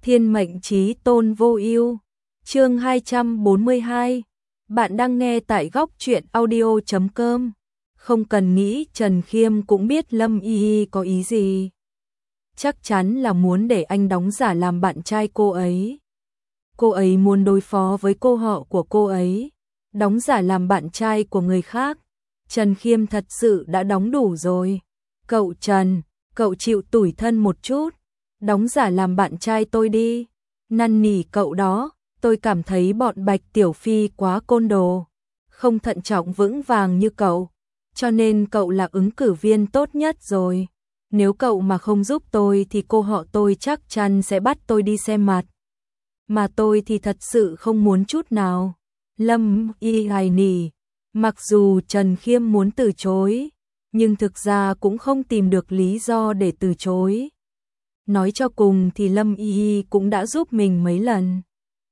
Thiên mệnh chí tôn vô ưu. Chương 242. Bạn đang nghe tại góc truyện audio.com. Không cần nghĩ, Trần Khiêm cũng biết Lâm Y Y có ý gì. Chắc chắn là muốn để anh đóng giả làm bạn trai cô ấy. Cô ấy muốn đối phó với cô họ của cô ấy, đóng giả làm bạn trai của người khác. Trần Khiêm thật sự đã đóng đủ rồi. Cậu Trần, cậu chịu tủi thân một chút, đóng giả làm bạn trai tôi đi. Năn nỉ cậu đó, tôi cảm thấy bọn Bạch Tiểu Phi quá côn đồ, không thận trọng vững vàng như cậu, cho nên cậu là ứng cử viên tốt nhất rồi. Nếu cậu mà không giúp tôi thì cô họ tôi chắc chắn sẽ bắt tôi đi xem mặt. Mà tôi thì thật sự không muốn chút nào. Lâm Y hài nỉ, mặc dù Trần Khiêm muốn từ chối, nhưng thực ra cũng không tìm được lý do để từ chối. Nói cho cùng thì Lâm Y cũng đã giúp mình mấy lần.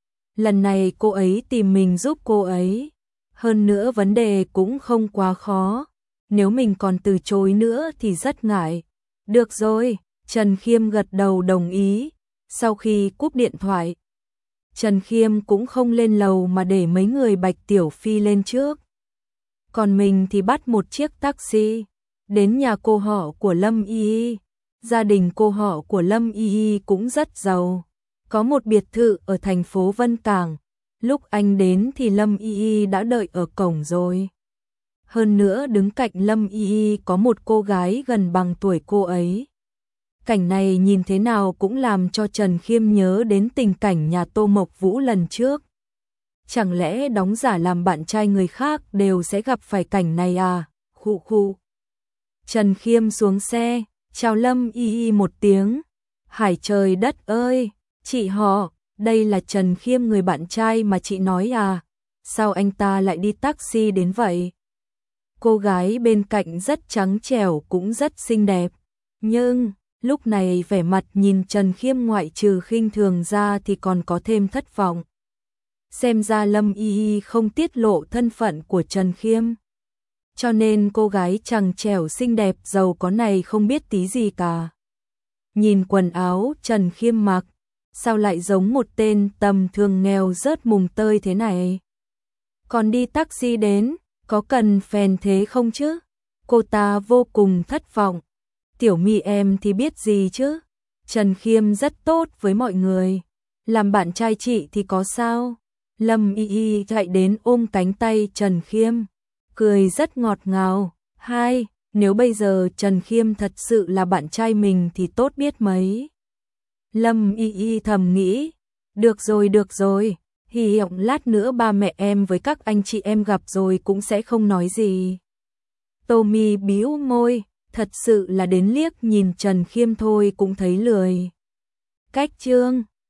Lần này cô ấy tìm mình giúp cô ấy. Hơn nữa vấn đề cũng không quá khó. Nếu mình còn từ chối nữa thì rất ngại. Được rồi, Trần Khiêm gật đầu đồng ý. Sau khi cúp điện thoại, Trần Khiêm cũng không lên lầu mà để mấy người Bạch Tiểu Phi lên trước. Còn mình thì bắt một chiếc taxi, đến nhà cô họ của Lâm Y. Gia đình cô họ của Lâm Y cũng rất giàu, có một biệt thự ở thành phố Vân Cảng. Lúc anh đến thì Lâm Y đã đợi ở cổng rồi. Hơn nữa đứng cạnh Lâm Y có một cô gái gần bằng tuổi cô ấy. Cảnh này nhìn thế nào cũng làm cho Trần Khiêm nhớ đến tình cảnh nhà Tô Mộc Vũ lần trước. Chẳng lẽ đóng giả làm bạn trai người khác đều sẽ gặp phải cảnh này à? Khụ khụ. Trần Khiêm xuống xe, chào Lâm Y một tiếng. Hải trời đất ơi, chị họ, đây là Trần Khiêm người bạn trai mà chị nói à? Sao anh ta lại đi taxi đến vậy? Cô gái bên cạnh rất trắng trẻo cũng rất xinh đẹp, nhưng lúc này vẻ mặt nhìn Trần Khiêm ngoại trừ khinh thường ra thì còn có thêm thất vọng. Xem ra Lâm Y không tiết lộ thân phận của Trần Khiêm, cho nên cô gái trắng trẻo xinh đẹp giàu có này không biết tí gì cả. Nhìn quần áo Trần Khiêm mặc, sao lại giống một tên tầm thường nghèo rớt mùng tơi thế này? Còn đi taxi đến, có cần phèn thế không chứ? Cô ta vô cùng thất vọng. Tiểu My em thì biết gì chứ? Trần Khiêm rất tốt với mọi người, làm bạn trai chị thì có sao? Lâm Y chạy đến ôm cánh tay Trần Khiêm, cười rất ngọt ngào. Hai, nếu bây giờ Trần Khiêm thật sự là bạn trai mình thì tốt biết mấy. Lâm Y thầm nghĩ, được rồi, hy vọng lát nữa ba mẹ em với các anh chị em gặp rồi cũng sẽ không nói gì. Tommy bĩu môi, thật sự là đến liếc nhìn Trần Khiêm thôi cũng thấy lười. Cách chương